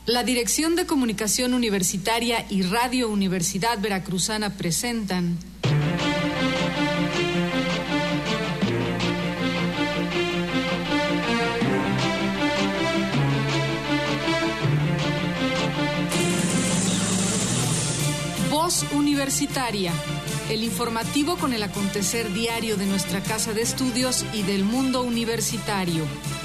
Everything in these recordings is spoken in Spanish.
La Dirección de Comunicación Universitaria y Radio Universidad Veracruzana presentan Voz Universitaria, el informativo con el acontecer diario de nuestra casa de estudios y del mundo universitario.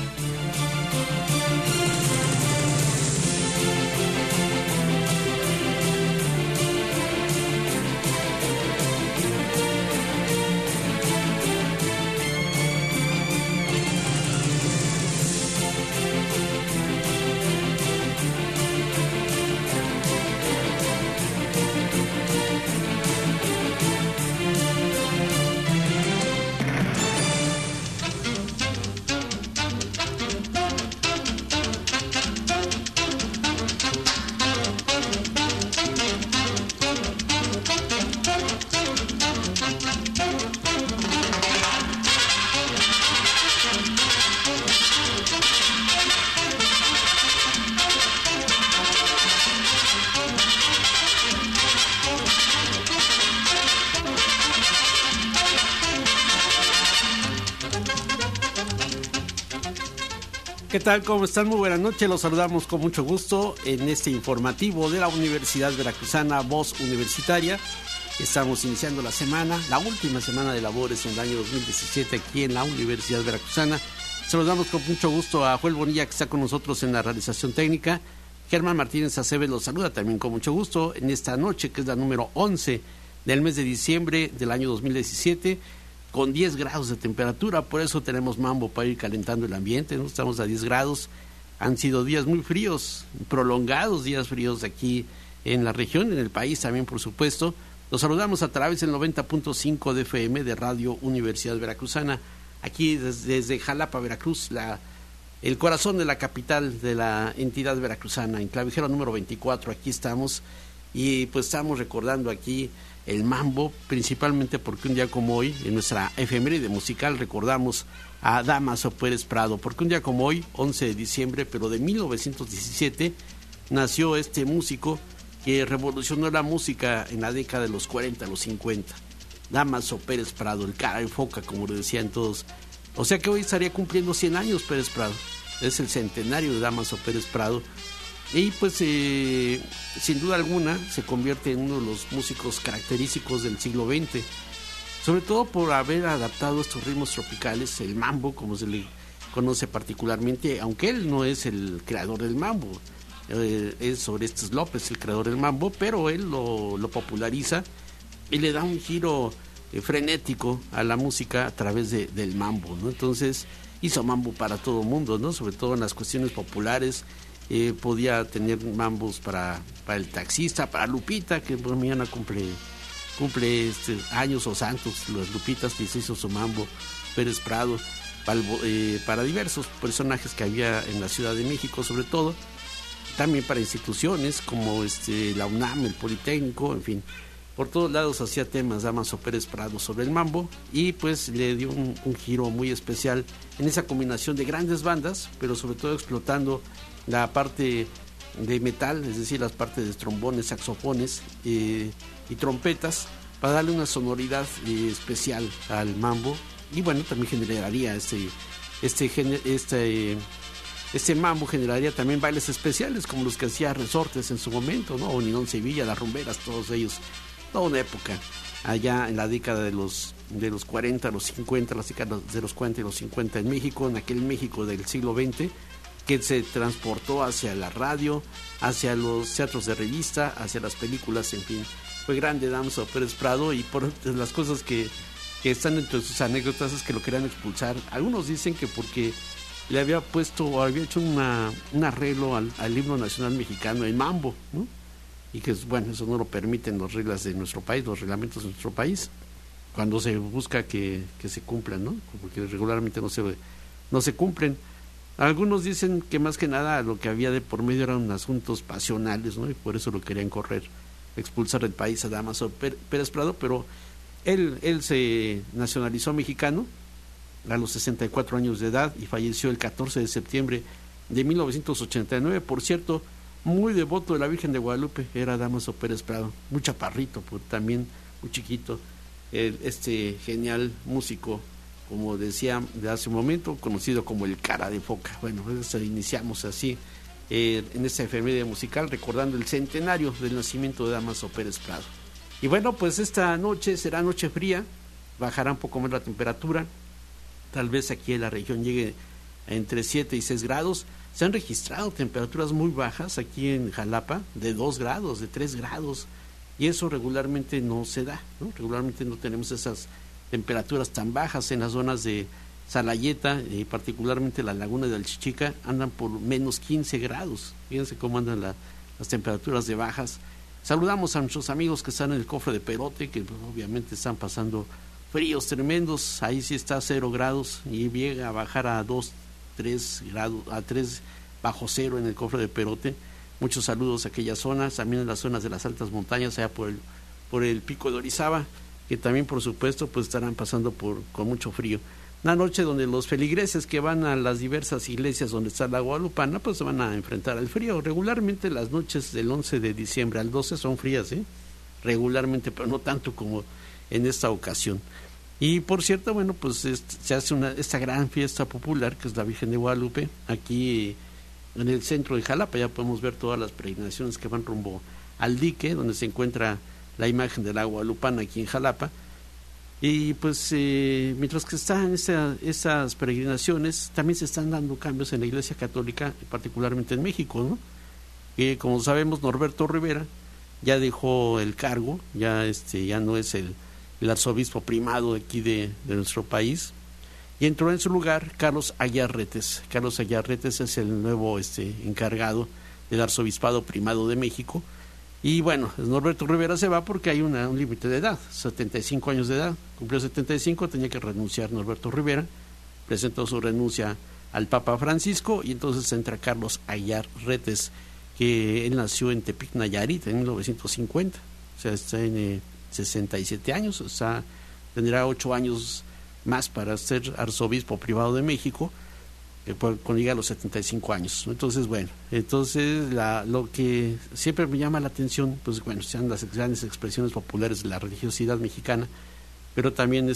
¿Qué tal? ¿Cómo están? Muy buenas noches. Los saludamos con mucho gusto en este informativo de la Universidad Veracruzana, Voz Universitaria. Estamos iniciando la semana, la última semana de labores en el año 2017 aquí en la Universidad Veracruzana. Saludamos con mucho gusto a Joel Bonilla, que está con nosotros en la realización técnica. Germán Martínez Aceves los saluda también con mucho gusto en esta noche, que es la número 11 del mes de diciembre del año 2017. Con 10 grados de temperatura, por eso tenemos mambo para ir calentando el ambiente, ¿no? Estamos a 10 grados, han sido días muy fríos, prolongados días fríos aquí en la región, en el país también, por supuesto. Los saludamos a través del 90.5 de FM de Radio Universidad Veracruzana, aquí desde Jalapa, Veracruz, el corazón de la capital de la entidad veracruzana, en Clavijero número 24, aquí estamos, y pues estamos recordando aquí el mambo, principalmente porque un día como hoy, en nuestra efeméride musical, recordamos a Dámaso Pérez Prado, porque un día como hoy, 11 de diciembre, pero de 1917, nació este músico que revolucionó la música en la década de los 40, los 50. Dámaso Pérez Prado, el cara de foca, como lo decían todos. O sea que hoy estaría cumpliendo 100 años Pérez Prado. Es el centenario de Dámaso Pérez Prado. Y pues sin duda alguna se convierte en uno de los músicos característicos del siglo XX, sobre todo por haber adaptado estos ritmos tropicales, el mambo, como se le conoce particularmente, aunque él no es el creador del mambo, es Orestes López el creador del mambo, pero él lo populariza y le da un giro frenético a la música a través del mambo, ¿no? Entonces hizo mambo para todo el mundo, ¿no? Sobre todo en las cuestiones populares. Podía tener mambos para el taxista, para Lupita, que por mañana cumple años o santos, las Lupitas, que se hizo su mambo, Pérez Prado, para diversos personajes que había en la Ciudad de México, sobre todo, también para instituciones como la UNAM, el Politécnico, en fin, por todos lados hacía temas Dámaso Pérez Prado sobre el mambo, y pues le dio un giro muy especial en esa combinación de grandes bandas, pero sobre todo explotando la parte de metal, es decir, las partes de trombones, saxofones y trompetas, para darle una sonoridad especial al mambo. Y bueno, también generaría este mambo generaría también bailes especiales como los que hacía Resortes en su momento, ¿no? O Ninón Sevilla, Las Rumberas, todos ellos, toda una época allá en la década de los 40, los 50, las décadas de los 40 y los 50 en México, en aquel México del siglo XX, que se transportó hacia la radio, hacia los teatros de revista, hacia las películas, en fin. Fue grande Dámaso Pérez Prado, y por las cosas que están entre sus anécdotas es que lo querían expulsar. Algunos dicen que porque le había puesto o había hecho un arreglo al himno nacional mexicano en mambo, ¿no? Y que bueno, eso no lo permiten las reglas de nuestro país, los reglamentos de nuestro país, cuando se busca que se cumplan, ¿no? Porque regularmente no se cumplen. Algunos dicen que más que nada lo que había de por medio eran asuntos pasionales, ¿no? Y por eso lo querían expulsar del país a Dámaso Pérez Prado, pero él se nacionalizó mexicano a los 64 años de edad y falleció el 14 de septiembre de 1989. Por cierto, muy devoto de la Virgen de Guadalupe, era Dámaso Pérez Prado, muy chaparrito, pues, también muy chiquito, este genial músico, como decía de hace un momento, conocido como el Cara de Foca. Bueno, pues iniciamos así en esta efeméride musical, recordando el centenario del nacimiento de Dámaso Pérez Prado. Y bueno, pues esta noche será noche fría, bajará un poco más la temperatura, tal vez aquí en la región llegue a entre 7 y 6 grados. Se han registrado temperaturas muy bajas aquí en Jalapa, de 2 grados, de 3 grados, y eso regularmente no se da, ¿no? Regularmente no tenemos esas temperaturas tan bajas en las zonas de Salayeta, particularmente la laguna de Alchichica, andan por menos 15 grados. Fíjense cómo andan las temperaturas de bajas. Saludamos a nuestros amigos que están en el cofre de Perote, que pues, obviamente están pasando fríos tremendos. Ahí sí está a 0 grados y llega a bajar a 2, 3 grados, a 3 bajo cero en el cofre de Perote. Muchos saludos a aquellas zonas, también en las zonas de las altas montañas, allá por el pico de Orizaba, que también por supuesto pues estarán pasando con mucho frío. Una noche donde los feligreses que van a las diversas iglesias donde está la Guadalupana pues se van a enfrentar al frío. Regularmente las noches del 11 de diciembre al 12 son frías, regularmente, pero no tanto como en esta ocasión. Y por cierto, bueno, pues se hace esta gran fiesta popular que es la Virgen de Guadalupe, aquí en el centro de Jalapa. Ya podemos ver todas las peregrinaciones que van rumbo al dique, donde se encuentra la imagen de la Guadalupana aquí en Jalapa. Y pues mientras que están esas peregrinaciones, también se están dando cambios en la Iglesia Católica, particularmente en México, ¿no? Que como sabemos, Norberto Rivera ya dejó el cargo, ya no es el arzobispo primado de aquí de nuestro país, y entró en su lugar Carlos Aguiar Retes. Carlos Aguiar Retes es el nuevo encargado del arzobispado primado de México. Y bueno, Norberto Rivera se va porque hay un límite de edad, 75 años de edad. Cumplió 75, tenía que renunciar Norberto Rivera, presentó su renuncia al Papa Francisco y entonces entra Carlos Aguiar Retes, que él nació en Tepic, Nayarit, en 1950, o sea, está en 67 años, o sea, tendrá 8 años más para ser arzobispo privado de México, cuando llegue a los 75 años. Entonces, bueno, lo que siempre me llama la atención, pues bueno, sean las grandes expresiones populares de la religiosidad mexicana, pero también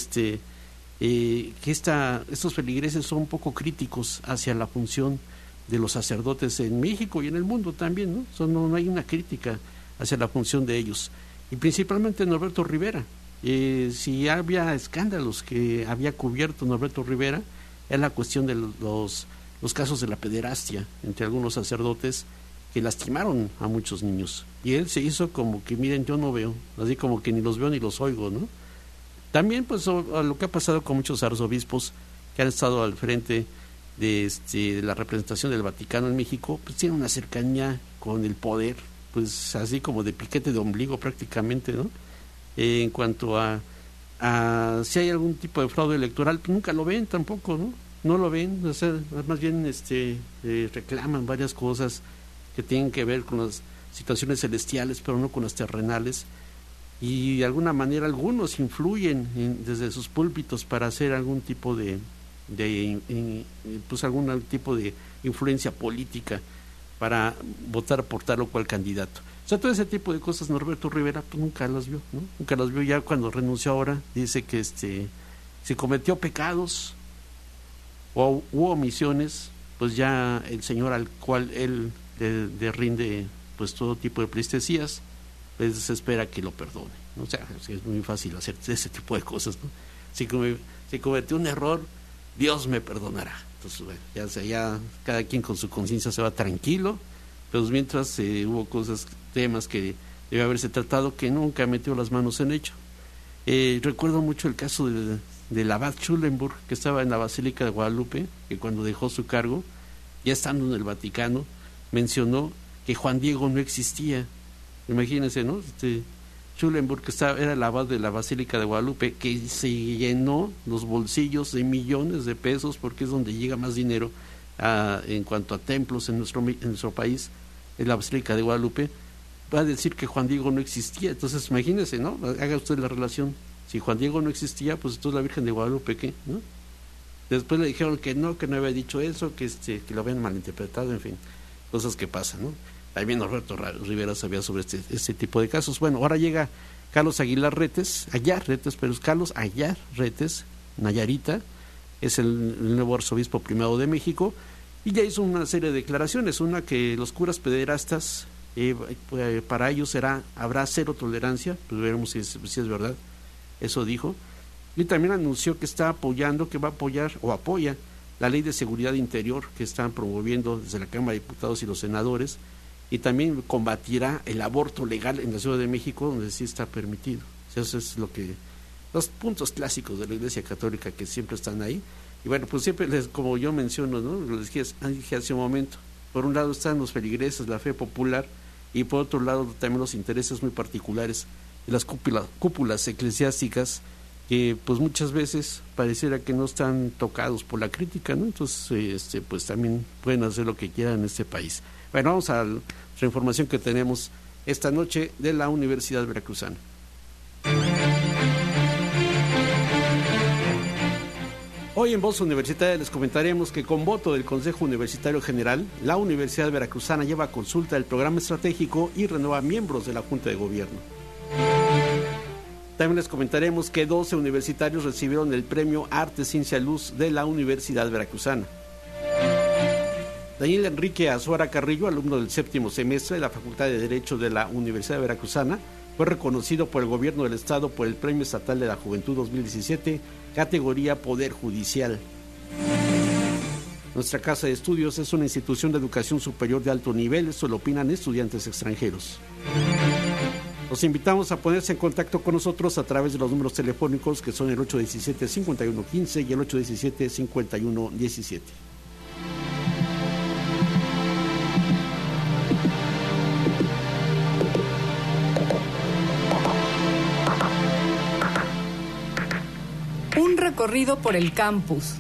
que estos feligreses son un poco críticos hacia la función de los sacerdotes en México y en el mundo también, ¿no? No hay una crítica hacia la función de ellos, y principalmente Norberto Rivera. Si había escándalos que había cubierto Norberto Rivera, es la cuestión de los casos de la pederastia entre algunos sacerdotes que lastimaron a muchos niños. Y él se hizo como que, miren, yo no veo, así como que ni los veo ni los oigo, ¿no? También, pues, lo que ha pasado con muchos arzobispos que han estado al frente de la representación del Vaticano en México, pues tienen una cercanía con el poder, pues así como de piquete de ombligo prácticamente, ¿no? En cuanto a si hay algún tipo de fraude electoral, pues nunca lo ven tampoco, no lo ven, o sea, más bien reclaman varias cosas que tienen que ver con las situaciones celestiales, pero no con las terrenales, y de alguna manera algunos influyen desde sus púlpitos para hacer algún tipo pues algún tipo de influencia política para votar por tal o cual candidato. O sea, todo ese tipo de cosas Norberto Rivera pues nunca las vio, ¿no? Nunca las vio. Ya cuando renunció ahora, dice que si cometió pecados u omisiones, pues ya el Señor al cual él le rinde pues todo tipo de pleitesías, pues se espera que lo perdone, ¿no? O sea, es muy fácil hacer ese tipo de cosas, ¿no? Si cometió un error, Dios me perdonará. Entonces, bueno, ya cada quien con su conciencia se va tranquilo, pero mientras hubo temas que debe haberse tratado que nunca metió las manos en ello. Recuerdo mucho el caso del abad Schulenburg, que estaba en la Basílica de Guadalupe, que cuando dejó su cargo, ya estando en el Vaticano, mencionó que Juan Diego no existía. Imagínense, ¿no? Schulenburg, que era el abad de la Basílica de Guadalupe, que se llenó los bolsillos de millones de pesos, porque es donde llega más dinero en cuanto a templos en nuestro país, en la Basílica de Guadalupe, va a decir que Juan Diego no existía. Entonces imagínense, ¿no? Haga usted la relación. Si Juan Diego no existía, pues entonces la Virgen de Guadalupe, ¿qué? ¿No? Después le dijeron que no había dicho eso, que lo habían malinterpretado, en fin, cosas que pasan, ¿no? También Norberto Rivera sabía sobre este tipo de casos. Bueno, ahora llega Carlos Aguilar Retes, pero es Carlos Aguilar Retes, Nayarita, es el nuevo arzobispo primado de México, y ya hizo una serie de declaraciones, una que los curas pederastas, para ellos habrá cero tolerancia, pues veremos si es verdad, eso dijo, y también anunció que está apoyando, que va a apoyar o apoya la ley de seguridad interior que están promoviendo desde la Cámara de Diputados y los senadores, y también combatirá el aborto legal en la Ciudad de México, donde sí está permitido. O sea, eso es los puntos clásicos de la Iglesia Católica que siempre están ahí. Y bueno, pues siempre, como yo menciono, ¿no? Lo dije hace un momento, por un lado están los feligreses, la fe popular, y por otro lado también los intereses muy particulares de las cúpulas eclesiásticas, que pues muchas veces pareciera que no están tocados por la crítica, ¿no? Entonces, pues también pueden hacer lo que quieran en este país. Bueno, vamos a la información que tenemos esta noche de la Universidad Veracruzana. Hoy en Voz Universitaria les comentaremos que con voto del Consejo Universitario General, la Universidad Veracruzana lleva a consulta el programa estratégico y renueva miembros de la Junta de Gobierno. También les comentaremos que 12 universitarios recibieron el premio Arte, Ciencia, Luz de la Universidad Veracruzana. Daniel Enrique Azuara Carrillo, alumno del 7º semestre de la Facultad de Derecho de la Universidad Veracruzana, fue reconocido por el Gobierno del Estado por el Premio Estatal de la Juventud 2017, categoría Poder Judicial. Nuestra casa de estudios es una institución de educación superior de alto nivel, esto lo opinan estudiantes extranjeros. Los invitamos a ponerse en contacto con nosotros a través de los números telefónicos que son el 817-5115 y el 817-5117. Un recorrido por el campus.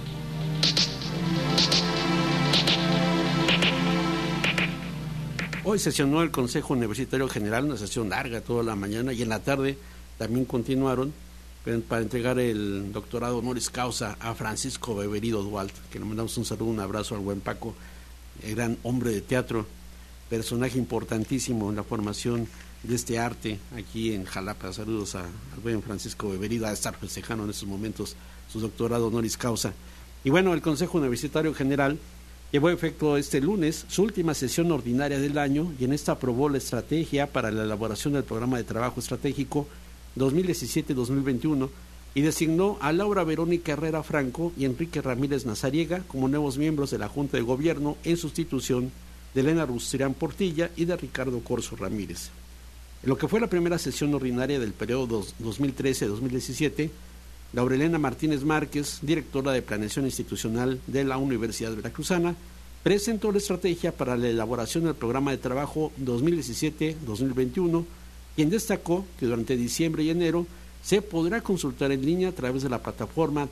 Hoy sesionó el Consejo Universitario General, una sesión larga toda la mañana, y en la tarde también continuaron para entregar el doctorado honoris causa a Francisco Beberido Dualt, que le mandamos un saludo, un abrazo al buen Paco, el gran hombre de teatro, personaje importantísimo en la formación de este arte aquí en Jalapa. Saludos al buen Francisco Beberido, a estar festejando en estos momentos su doctorado honoris causa. Y bueno, el Consejo Universitario General llevó a efecto este lunes su última sesión ordinaria del año, y en esta aprobó la estrategia para la elaboración del programa de trabajo estratégico 2017-2021 y designó a Laura Verónica Herrera Franco y Enrique Ramírez Nazariega como nuevos miembros de la Junta de Gobierno en sustitución de Elena Rustrián Portilla y de Ricardo Corzo Ramírez. En lo que fue la primera sesión ordinaria del periodo 2013-2017, Laurelena Martínez Márquez, directora de Planeación Institucional de la Universidad Veracruzana, presentó la estrategia para la elaboración del programa de trabajo 2017-2021, quien destacó que durante diciembre y enero se podrá consultar en línea a través de la plataforma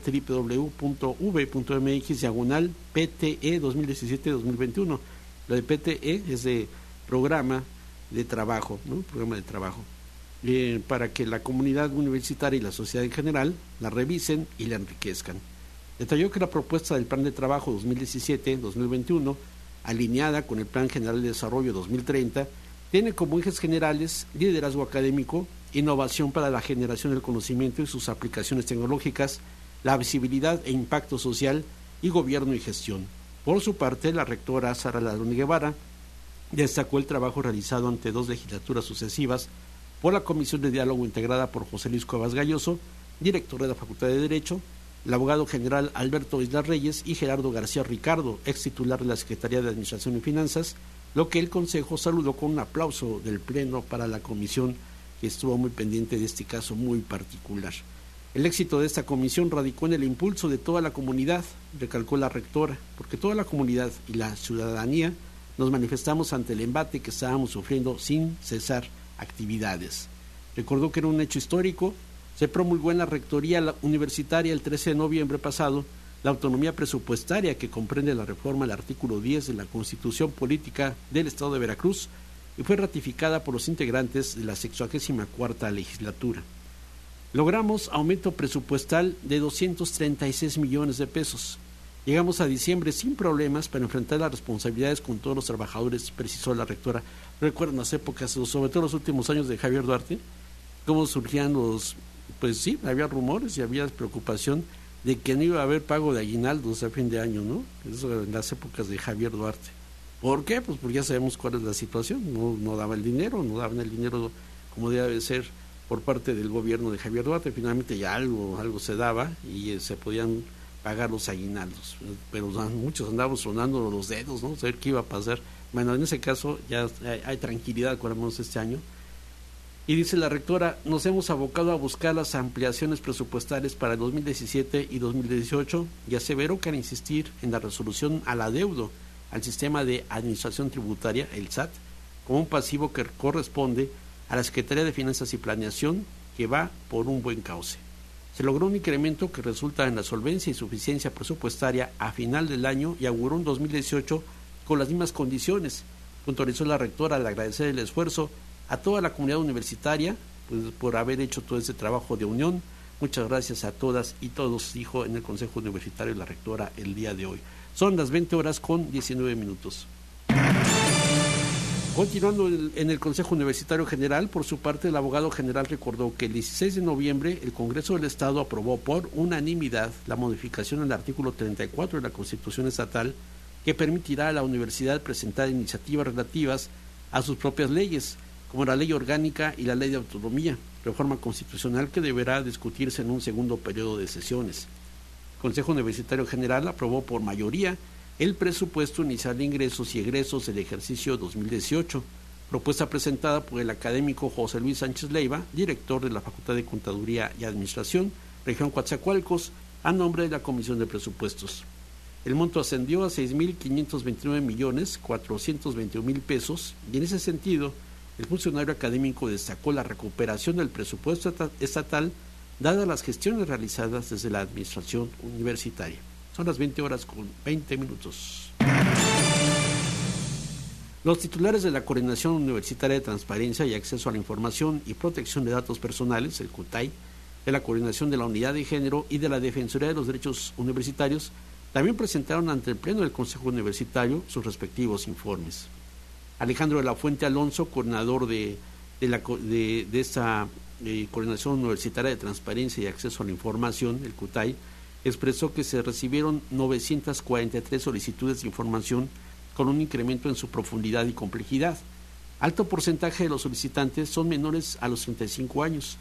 www.v.mx/PTE 2017-2021. Lo de PTE es de programa de trabajo, ¿no? Programa de trabajo. Para que la comunidad universitaria y la sociedad en general la revisen y la enriquezcan. Detalló que la propuesta del Plan de Trabajo 2017-2021, alineada con el Plan General de Desarrollo 2030, tiene como ejes generales liderazgo académico, innovación para la generación del conocimiento y sus aplicaciones tecnológicas, la visibilidad e impacto social y gobierno y gestión. Por su parte, la rectora Sara Ladrón Guevara destacó el trabajo realizado ante 2 legislaturas sucesivas por la Comisión de Diálogo integrada por José Luis Cuevas Galloso, director de la Facultad de Derecho, el abogado general Alberto Isla Reyes y Gerardo García Ricardo, ex titular de la Secretaría de Administración y Finanzas, lo que el Consejo saludó con un aplauso del Pleno para la comisión, que estuvo muy pendiente de este caso muy particular. El éxito de esta comisión radicó en el impulso de toda la comunidad, recalcó la rectora, porque toda la comunidad y la ciudadanía nos manifestamos ante el embate que estábamos sufriendo sin cesar actividades. Recordó que era un hecho histórico. Se promulgó en la Rectoría Universitaria el 13 de noviembre pasado la autonomía presupuestaria que comprende la reforma al artículo 10 de la Constitución Política del Estado de Veracruz y fue ratificada por los integrantes de la 64ª legislatura. Logramos aumento presupuestal de 236 millones de pesos. Llegamos a diciembre sin problemas para enfrentar las responsabilidades con todos los trabajadores, precisó la rectora. Recuerdan las épocas, sobre todo los últimos años de Javier Duarte, cómo surgían pues sí, había rumores y había preocupación de que no iba a haber pago de aguinaldos a fin de año, ¿no? Eso en las épocas de Javier Duarte. ¿Por qué? Pues porque ya sabemos cuál es la situación, no daban el dinero como debe ser por parte del gobierno de Javier Duarte. Finalmente ya algo se daba y se podían pagar los aguinaldos, pero muchos andábamos sonando los dedos, ¿no? Saber qué iba a pasar. Bueno, en ese caso ya hay tranquilidad, por lo menos este año. Y dice la rectora, nos hemos abocado a buscar las ampliaciones presupuestales para el 2017 y 2018 y aseveró que al insistir en la resolución al adeudo al sistema de administración tributaria, el SAT, como un pasivo que corresponde a la Secretaría de Finanzas y Planeación, que va por un buen cauce. Se logró un incremento que resulta en la solvencia y suficiencia presupuestaria a final del año y auguró un 2018 con las mismas condiciones. Puntualizó la rectora al agradecer el esfuerzo a toda la comunidad universitaria pues, por haber hecho todo ese trabajo de unión. Muchas gracias a todas y todos, dijo en el Consejo Universitario la rectora el día de hoy. Son las 20:19. Continuando en el Consejo Universitario General, por su parte, el abogado general recordó que el 16 de noviembre el Congreso del Estado aprobó por unanimidad la modificación al artículo 34 de la Constitución Estatal que permitirá a la universidad presentar iniciativas relativas a sus propias leyes, como la Ley Orgánica y la Ley de Autonomía, reforma constitucional que deberá discutirse en un segundo periodo de sesiones. El Consejo Universitario General aprobó por mayoría el presupuesto inicial de ingresos y egresos del ejercicio 2018, propuesta presentada por el académico José Luis Sánchez Leiva, director de la Facultad de Contaduría y Administración, región Coatzacoalcos, a nombre de la Comisión de Presupuestos. El monto ascendió a 6.529.421.000 pesos y en ese sentido, el funcionario académico destacó la recuperación del presupuesto estatal dadas las gestiones realizadas desde la administración universitaria. Son las 20:20. Los titulares de la Coordinación Universitaria de Transparencia y Acceso a la Información y Protección de Datos Personales, el CUTAI, de la Coordinación de la Unidad de Género y de la Defensoría de los Derechos Universitarios, también presentaron ante el Pleno del Consejo Universitario sus respectivos informes. Alejandro de la Fuente Alonso, coordinador de esta Coordinación Universitaria de Transparencia y Acceso a la Información, el CUTAI, expresó que se recibieron 943 solicitudes de información con un incremento en su profundidad y complejidad. Alto porcentaje de los solicitantes son menores a los 35 años.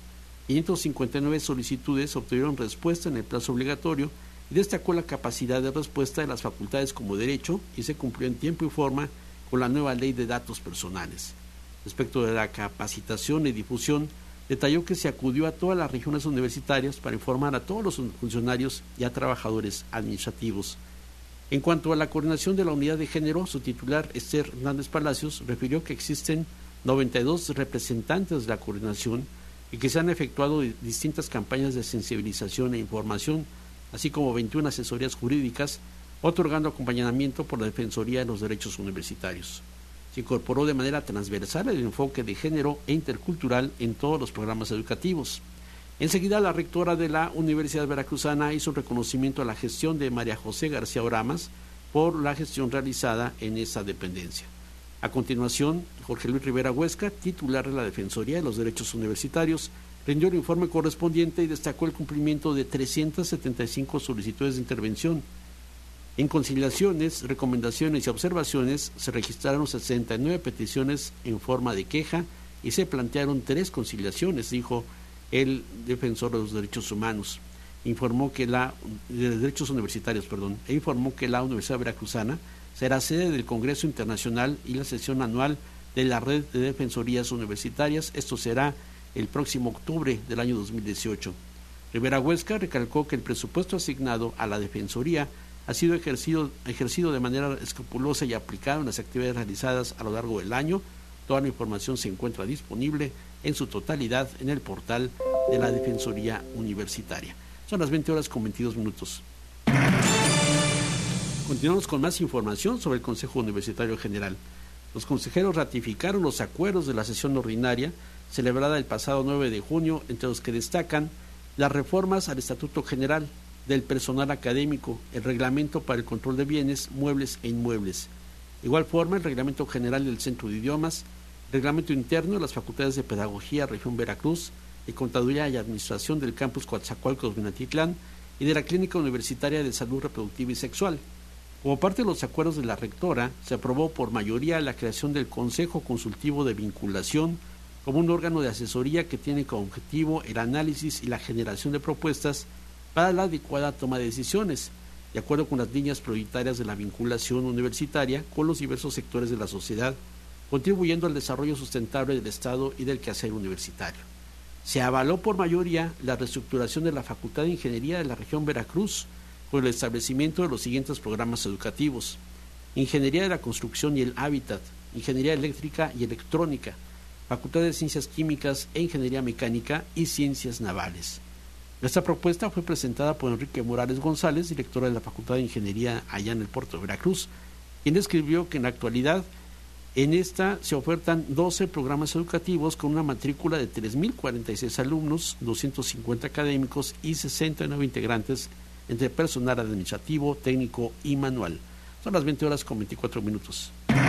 559 solicitudes obtuvieron respuesta en el plazo obligatorio y destacó la capacidad de respuesta de las facultades como derecho y se cumplió en tiempo y forma con la nueva Ley de Datos Personales. Respecto de la capacitación y difusión, detalló que se acudió a todas las regiones universitarias para informar a todos los funcionarios y a trabajadores administrativos. En cuanto a la coordinación de la unidad de género, su titular, Esther Hernández Palacios, refirió que existen 92 representantes de la coordinación y que se han efectuado distintas campañas de sensibilización e información, así como 21 asesorías jurídicas, otorgando acompañamiento por la Defensoría de los Derechos Universitarios. Se incorporó de manera transversal el enfoque de género e intercultural en todos los programas educativos. Enseguida, la rectora de la Universidad Veracruzana hizo un reconocimiento a la gestión de María José García Oramas por la gestión realizada en esa dependencia. A continuación, Jorge Luis Rivera Huesca, titular de la Defensoría de los Derechos Universitarios, rindió el informe correspondiente y destacó el cumplimiento de 375 solicitudes de intervención. En conciliaciones, recomendaciones y observaciones se registraron 69 peticiones en forma de queja y se plantearon 3 conciliaciones, dijo el defensor de los derechos humanos. Informó que derechos universitarios, e informó que la Universidad Veracruzana será sede del Congreso Internacional y la sesión anual de la Red de Defensorías Universitarias. Esto será el próximo octubre del año 2018. Rivera Huesca recalcó que el presupuesto asignado a la Defensoría ha sido ejercido de manera escrupulosa y aplicado en las actividades realizadas a lo largo del año. Toda la información se encuentra disponible en su totalidad en el portal de la Defensoría Universitaria. Son las 20:22. Continuamos con más información sobre el Consejo Universitario General. Los consejeros ratificaron los acuerdos de la sesión ordinaria celebrada el pasado 9 de junio, entre los que destacan las reformas al Estatuto General, del personal académico, el reglamento para el control de bienes, muebles e inmuebles. De igual forma, el reglamento general del Centro de Idiomas, el reglamento interno de las Facultades de Pedagogía Región Veracruz, de Contaduría y Administración del Campus Coatzacoalcos Minatitlán y de la Clínica Universitaria de Salud Reproductiva y Sexual. Como parte de los acuerdos de la rectora, se aprobó por mayoría la creación del Consejo Consultivo de Vinculación como un órgano de asesoría que tiene como objetivo el análisis y la generación de propuestas para la adecuada toma de decisiones, de acuerdo con las líneas prioritarias de la vinculación universitaria con los diversos sectores de la sociedad, contribuyendo al desarrollo sustentable del Estado y del quehacer universitario. Se avaló por mayoría la reestructuración de la Facultad de Ingeniería de la región Veracruz con el establecimiento de los siguientes programas educativos: Ingeniería de la Construcción y el Hábitat, Ingeniería Eléctrica y Electrónica, Facultad de Ciencias Químicas e Ingeniería Mecánica y Ciencias Navales. Esta propuesta fue presentada por Enrique Morales González, directora de la Facultad de Ingeniería allá en el puerto de Veracruz, quien describió que en la actualidad en esta se ofertan 12 programas educativos con una matrícula de 3.046 alumnos, 250 académicos y 69 integrantes entre personal administrativo, técnico y manual. Son las 20:24.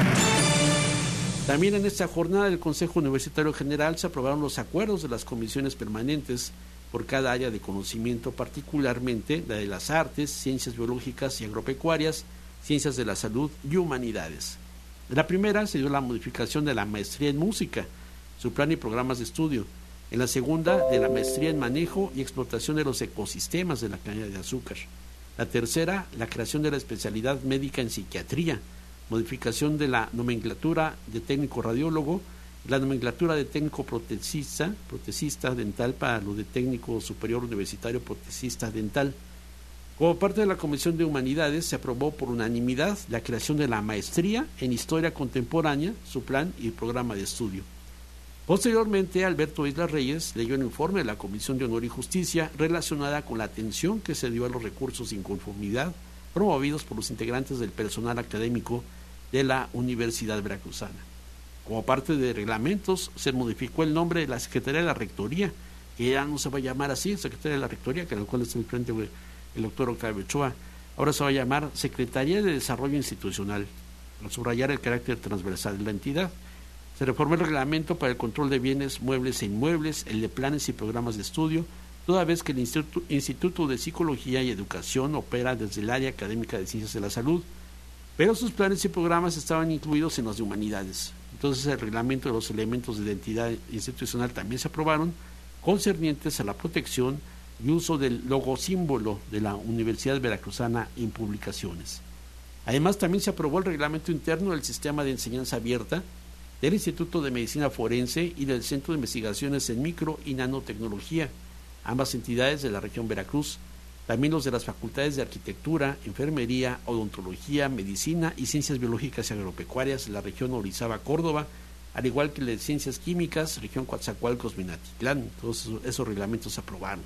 También en esta jornada del Consejo Universitario General se aprobaron los acuerdos de las comisiones permanentes por cada área de conocimiento, particularmente la de las artes, ciencias biológicas y agropecuarias, ciencias de la salud y humanidades. En la primera se dio la modificación de la maestría en música, su plan y programas de estudio. En la segunda, de la maestría en manejo y explotación de los ecosistemas de la caña de azúcar. La tercera, la creación de la especialidad médica en psiquiatría, modificación de la nomenclatura de técnico radiólogo, la nomenclatura de técnico protesista dental para lo de técnico superior universitario protesista dental. Como parte de la Comisión de Humanidades, se aprobó por unanimidad la creación de la maestría en Historia Contemporánea, su plan y programa de estudio. Posteriormente, Alberto Islas Reyes leyó el informe de la Comisión de Honor y Justicia relacionada con la atención que se dio a los recursos de inconformidad promovidos por los integrantes del personal académico de la Universidad Veracruzana. Como parte de reglamentos, se modificó el nombre de la Secretaría de la Rectoría, que ya no se va a llamar así, Secretaría de la Rectoría, que en el cual está el frente el doctor Octavio Ochoa. Ahora se va a llamar Secretaría de Desarrollo Institucional, al subrayar el carácter transversal de la entidad. Se reformó el reglamento para el control de bienes, muebles e inmuebles, el de planes y programas de estudio, toda vez que el Instituto de Psicología y Educación opera desde el área académica de Ciencias de la Salud, pero sus planes y programas estaban incluidos en los de Humanidades. Entonces el reglamento de los elementos de identidad institucional también se aprobaron, concernientes a la protección y uso del logosímbolo de la Universidad Veracruzana en publicaciones. Además, también se aprobó el reglamento interno del sistema de enseñanza abierta del Instituto de Medicina Forense y del Centro de Investigaciones en Micro y Nanotecnología, ambas entidades de la región Veracruz, también los de las facultades de Arquitectura, Enfermería, Odontología, Medicina y Ciencias Biológicas y Agropecuarias de la región Orizaba, Córdoba, al igual que el de Ciencias Químicas, región Coatzacoalcos, Minatitlán. Todos esos reglamentos se aprobaron.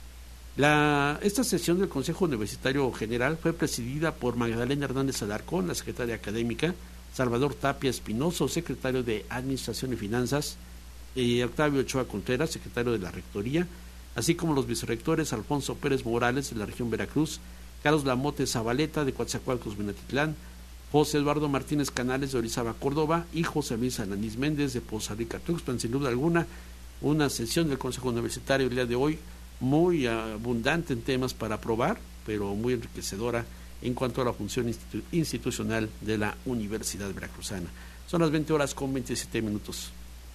Esta sesión del Consejo Universitario General fue presidida por Magdalena Hernández Alarcón, la secretaria académica, Salvador Tapia Espinoso, secretario de Administración y Finanzas, y Octavio Ochoa Contreras, secretario de la Rectoría, así como los vicerrectores Alfonso Pérez Morales de la región Veracruz, Carlos Lamote Zabaleta de Coatzacoalcos, Minatitlán, José Eduardo Martínez Canales de Orizaba, Córdoba, y José Luis Alanis Méndez de Poza Rica, Tuxpan. Sin duda alguna, una sesión del Consejo Universitario el día de hoy muy abundante en temas para aprobar, pero muy enriquecedora en cuanto a la función institucional de la Universidad Veracruzana. Son las 20:27.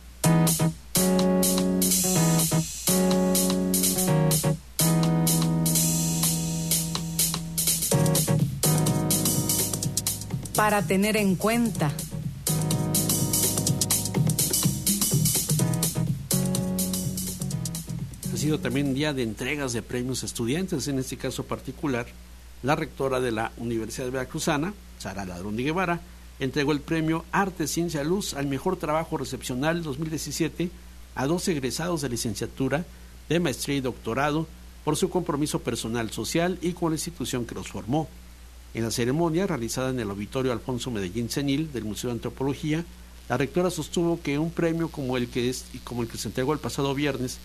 Para tener en cuenta. Ha sido también día de entregas de premios a estudiantes, en este caso particular. La rectora de la Universidad Veracruzana, Sara Ladrón de Guevara, entregó el premio Arte, Ciencia, Luz al mejor trabajo recepcional 2017 a 2 egresados de licenciatura, de maestría y doctorado por su compromiso personal, social y con la institución que los formó. En la ceremonia, realizada en el Auditorio Alfonso Medellín Cenil del Museo de Antropología, la rectora sostuvo que un premio como el que se entregó el pasado viernes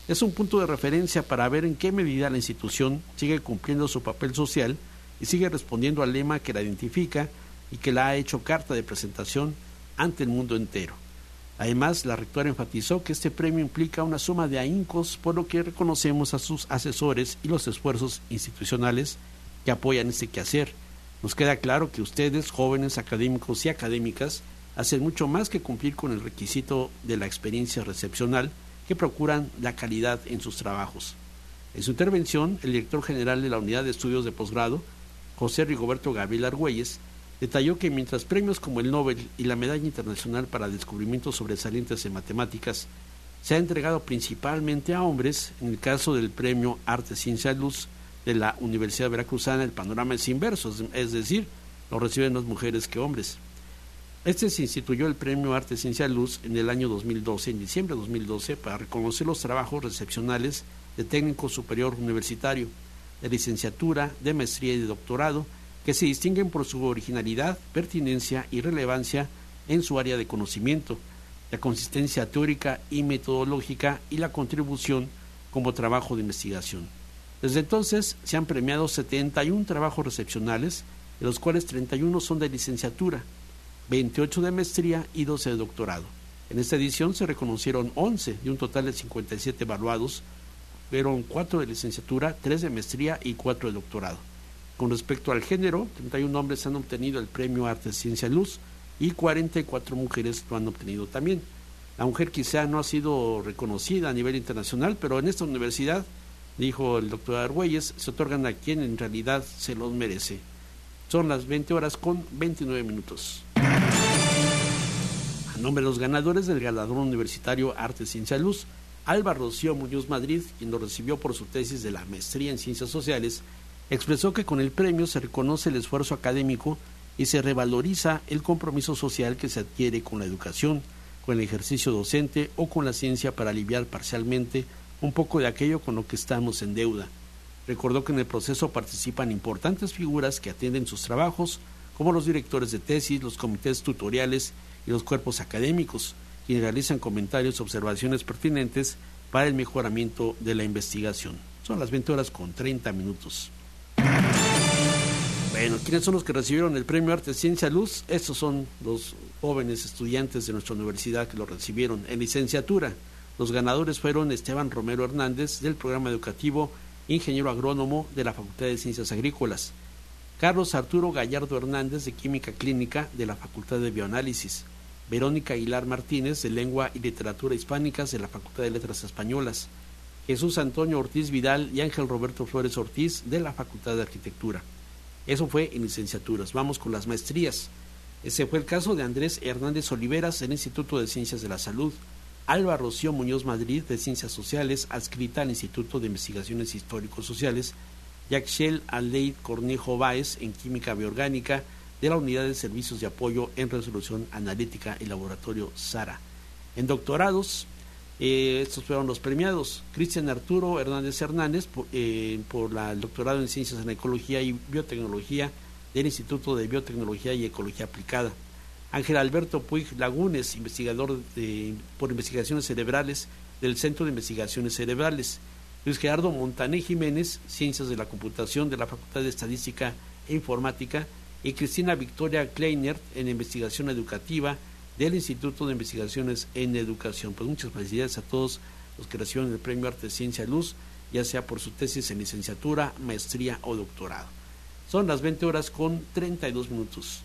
Es un punto de referencia para ver en qué medida la institución sigue cumpliendo su papel social y sigue respondiendo al lema que la identifica y que la ha hecho carta de presentación ante el mundo entero. Además, la rectora enfatizó que este premio implica una suma de ahincos, por lo que reconocemos a sus asesores y los esfuerzos institucionales que apoyan este quehacer. Nos queda claro que ustedes, jóvenes académicos y académicas, hacen mucho más que cumplir con el requisito de la experiencia recepcional, que procuran la calidad en sus trabajos. En su intervención, el director general de la Unidad de Estudios de Posgrado, José Rigoberto Gabriel Argüelles, detalló que mientras premios como el Nobel y la Medalla Internacional para Descubrimientos Sobresalientes en Matemáticas se ha entregado principalmente a hombres, en el caso del premio Arte, Ciencia, Luz de la Universidad Veracruzana el panorama es inverso, es decir, lo reciben más mujeres que hombres. Se instituyó el premio Arte, Ciencia, Luz en el año 2012, en diciembre de 2012, para reconocer los trabajos recepcionales de técnico superior universitario, de licenciatura, de maestría y de doctorado, que se distinguen por su originalidad, pertinencia y relevancia en su área de conocimiento, la consistencia teórica y metodológica y la contribución como trabajo de investigación. Desde entonces se han premiado 71 trabajos recepcionales, de los cuales 31 son de licenciatura, 28 de maestría y 12 de doctorado. En esta edición se reconocieron 11 de un total de 57 evaluados, fueron 4 de licenciatura, 3 de maestría y 4 de doctorado. Con respecto al género, 31 hombres han obtenido el premio Arte, Ciencia, Luz y 44 mujeres lo han obtenido también. La mujer quizá no ha sido reconocida a nivel internacional, pero en esta universidad, dijo el doctor Argüelles, se otorgan a quien en realidad se los merece. Son las 20:29. A nombre de los ganadores del galardón universitario Arte, Ciencia, Luz, Alba Rocío Muñoz Madrid, quien lo recibió por su tesis de la maestría en Ciencias Sociales, expresó que con el premio se reconoce el esfuerzo académico y se revaloriza el compromiso social que se adquiere con la educación, con el ejercicio docente o con la ciencia para aliviar parcialmente un poco de aquello con lo que estamos en deuda. Recordó que en el proceso participan importantes figuras que atienden sus trabajos, como los directores de tesis, los comités tutoriales y los cuerpos académicos, quienes realizan comentarios, observaciones pertinentes para el mejoramiento de la investigación. Son las 20:30. Bueno, ¿quiénes son los que recibieron el premio Arte, Ciencia, Luz? Estos son los jóvenes estudiantes de nuestra universidad que lo recibieron. En licenciatura, los ganadores fueron Esteban Romero Hernández, del programa educativo Ingeniero Agrónomo de la Facultad de Ciencias Agrícolas; Carlos Arturo Gallardo Hernández, de Química Clínica de la Facultad de Bioanálisis; Verónica Aguilar Martínez, de Lengua y Literatura Hispánicas de la Facultad de Letras Españolas; Jesús Antonio Ortiz Vidal y Ángel Roberto Flores Ortiz, de la Facultad de Arquitectura. Eso fue en licenciaturas. Vamos con las maestrías. Ese fue el caso de Andrés Hernández Oliveras, del Instituto de Ciencias de la Salud; Alba Rocío Muñoz Madrid, de Ciencias Sociales, adscrita al Instituto de Investigaciones Histórico-Sociales; Yaxchel Aleid Cornejo Báez, en Química Bioorgánica, de la Unidad de Servicios de Apoyo en Resolución Analítica y Laboratorio SARA. En doctorados, estos fueron los premiados: Cristian Arturo Hernández Hernández, por el doctorado en Ciencias en Ecología y Biotecnología del Instituto de Biotecnología y Ecología Aplicada; Ángel Alberto Puig Lagunes, investigador por investigaciones cerebrales del Centro de Investigaciones Cerebrales; Luis Gerardo Montané Jiménez, Ciencias de la Computación de la Facultad de Estadística e Informática; y Cristina Victoria Kleinert, en Investigación Educativa del Instituto de Investigaciones en Educación. Pues muchas felicidades a todos los que recibieron el premio Arte, Ciencia, Luz, ya sea por su tesis en licenciatura, maestría o doctorado. Son las 20:32.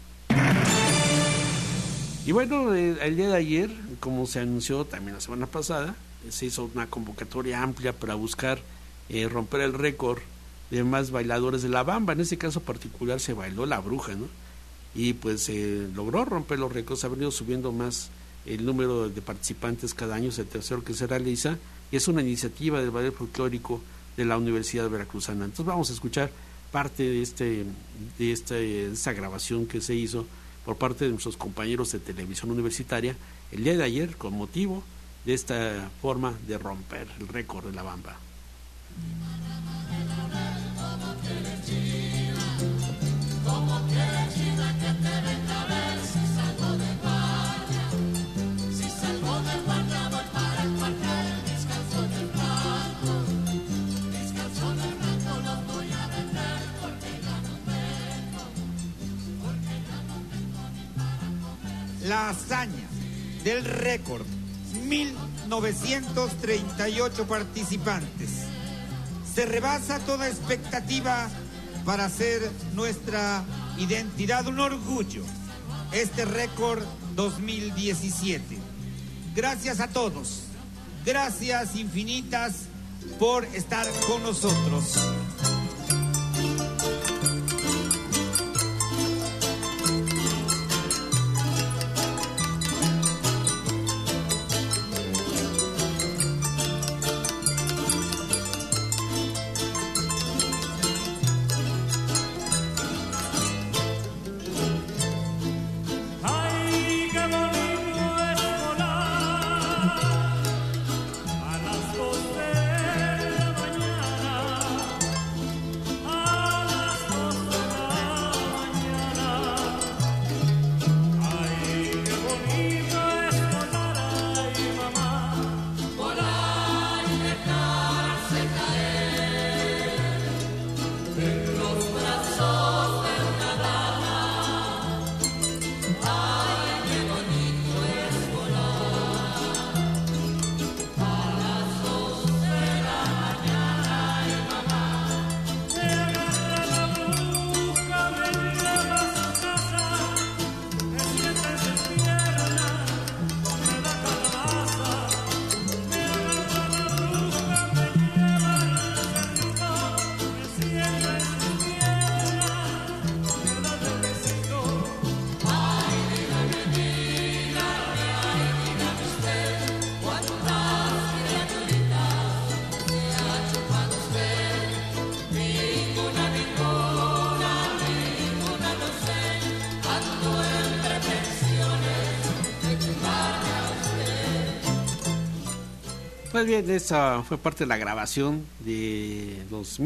Y bueno, el día de ayer, como se anunció también la semana pasada, se hizo una convocatoria amplia para buscar romper el récord de más bailadores de la bamba. En este caso particular se bailó La Bruja, ¿no? Y pues se logró romper los récords, ha venido subiendo más el número de participantes cada año, es el tercero que se realiza, y es una iniciativa del ballet folclórico de la Universidad Veracruzana. Entonces vamos a escuchar parte de esta grabación que se hizo por parte de nuestros compañeros de televisión universitaria el día de ayer, con motivo de esta forma de romper el récord de la bamba. Como quieres, China, que te venga a ver si salgo de guardia. Si salgo de guardia, voy para el cuartel, descanso del plan. la hazaña del récord, 1938 participantes. Se rebasa toda expectativa para hacer nuestra identidad un orgullo, este récord 2017. Gracias a todos, gracias infinitas por estar con nosotros. Pues bien, esa fue parte de la grabación de los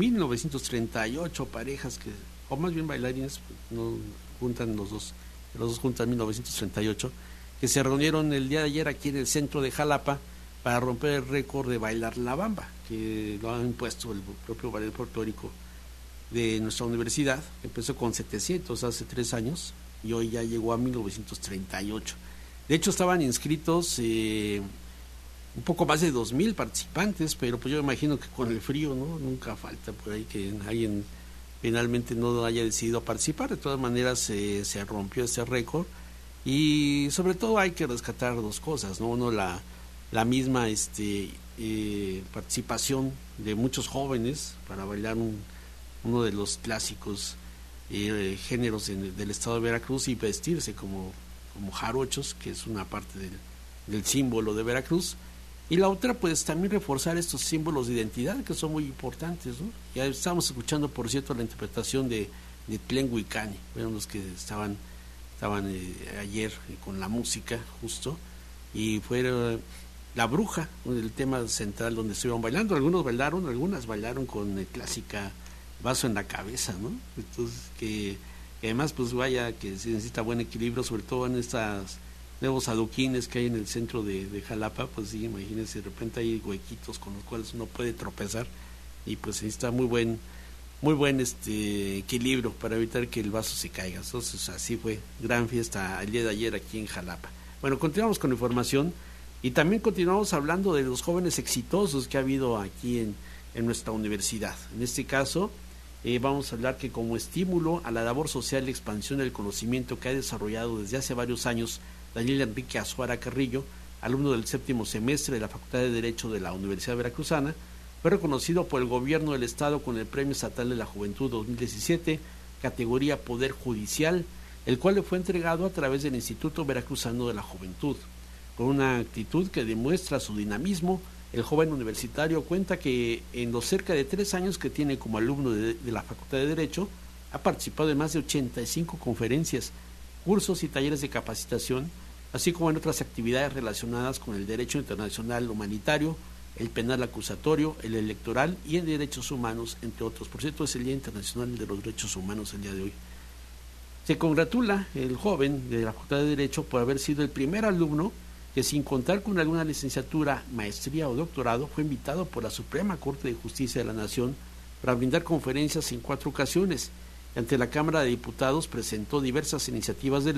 1938 parejas que, o más bien bailarines, no juntan los dos juntan 1938, que se reunieron el día de ayer aquí en el centro de Jalapa para romper el récord de bailar la bamba, que lo ha impuesto el propio ballet folclórico de nuestra universidad. Empezó con 700 hace 3 años y hoy ya llegó a 1938. De hecho estaban inscritos un poco más de 2,000 participantes, pero pues yo imagino que con el frío, ¿no? Nunca falta por ahí que alguien finalmente no haya decidido participar. De todas maneras se rompió ese récord y sobre todo hay que rescatar 2 cosas, ¿no? Uno, la misma participación de muchos jóvenes para bailar uno de los clásicos géneros del estado de Veracruz y vestirse como jarochos, que es una parte del símbolo de Veracruz. Y la otra, pues también reforzar estos símbolos de identidad que son muy importantes, ¿no? Ya estábamos escuchando, por cierto, la interpretación de Tlenhuicani, fueron los que estaban ayer con la música justo, y fue La Bruja, el tema central donde estuvieron bailando. Algunas bailaron con clásica Vaso en la Cabeza, ¿no? Entonces, que además, pues vaya, que se necesita buen equilibrio, sobre todo en estas nuevos adoquines que hay en el centro de Jalapa. Pues sí, imagínense, de repente hay huequitos con los cuales uno puede tropezar y pues necesita muy buen equilibrio para evitar que el vaso se caiga. Entonces así fue, gran fiesta el día de ayer aquí en Jalapa. Bueno, continuamos con la información y también continuamos hablando de los jóvenes exitosos que ha habido aquí en nuestra universidad. En este caso vamos a hablar que como estímulo a la labor social y expansión del conocimiento que ha desarrollado desde hace varios años Daniel Enrique Azuara Carrillo, alumno del 7º semestre de la Facultad de Derecho de la Universidad Veracruzana, fue reconocido por el gobierno del estado con el Premio Estatal de la Juventud 2017, categoría Poder Judicial, el cual le fue entregado a través del Instituto Veracruzano de la Juventud. Con una actitud que demuestra su dinamismo, el joven universitario cuenta que en los cerca de 3 años que tiene como alumno de la Facultad de Derecho, ha participado en más de 85 conferencias, cursos y talleres de capacitación, así como en otras actividades relacionadas con el derecho internacional humanitario, el penal acusatorio, el electoral y el derechos humanos, entre otros. Por cierto, es el Día Internacional de los Derechos Humanos el día de hoy. Se congratula el joven de la Facultad de Derecho por haber sido el primer alumno que, sin contar con alguna licenciatura, maestría o doctorado, fue invitado por la Suprema Corte de Justicia de la Nación para brindar conferencias en 4 ocasiones. Ante la Cámara de Diputados presentó diversas iniciativas de ley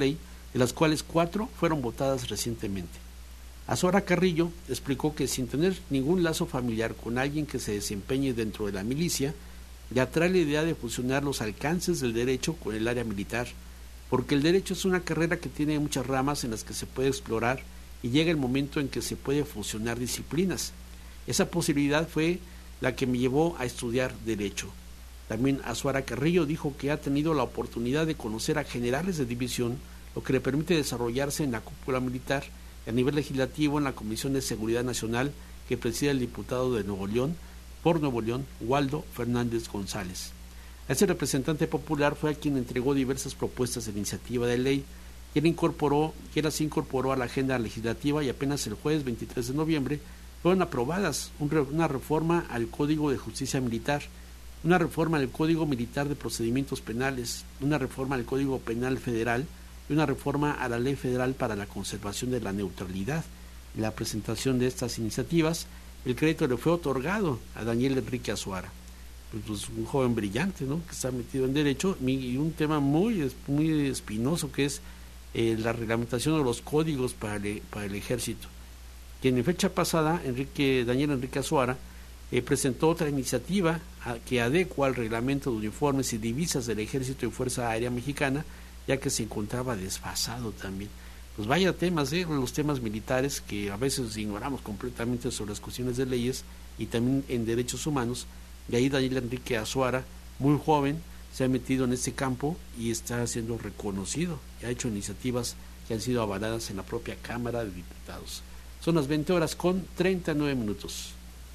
de las cuales 4 fueron votadas recientemente. Azuara Carrillo explicó que sin tener ningún lazo familiar con alguien que se desempeñe dentro de la milicia, le atrae la idea de fusionar los alcances del derecho con el área militar, porque el derecho es una carrera que tiene muchas ramas en las que se puede explorar y llega el momento en que se puede fusionar disciplinas. Esa posibilidad fue la que me llevó a estudiar derecho. También Azuara Carrillo dijo que ha tenido la oportunidad de conocer a generales de división, lo que le permite desarrollarse en la cúpula militar y a nivel legislativo en la Comisión de Seguridad Nacional que preside el diputado de Nuevo León, por Nuevo León, Waldo Fernández González. Ese representante popular fue a quien entregó diversas propuestas de iniciativa de ley, que las incorporó a la agenda legislativa, y apenas el jueves 23 de noviembre fueron aprobadas una reforma al Código de Justicia Militar, una reforma al Código Militar de Procedimientos Penales, una reforma al Código Penal Federal y una reforma a la Ley Federal para la Conservación de la Neutralidad. En la presentación de estas iniciativas, el crédito le fue otorgado a Daniel Enrique Azuara, pues un joven brillante, ¿no?, que está metido en derecho, y un tema muy espinoso que es la reglamentación de los códigos para el ejército. Quien en fecha pasada, Daniel Enrique Azuara, presentó otra iniciativa que adecua al reglamento de uniformes y divisas del Ejército y Fuerza Aérea Mexicana, ya que se encontraba desfasado también. Pues vaya temas, los temas militares que a veces ignoramos completamente sobre las cuestiones de leyes y también en derechos humanos. Y ahí Daniel Enrique Azuara, muy joven, se ha metido en este campo y está siendo reconocido y ha hecho iniciativas que han sido avaladas en la propia Cámara de Diputados. Son las 20:39.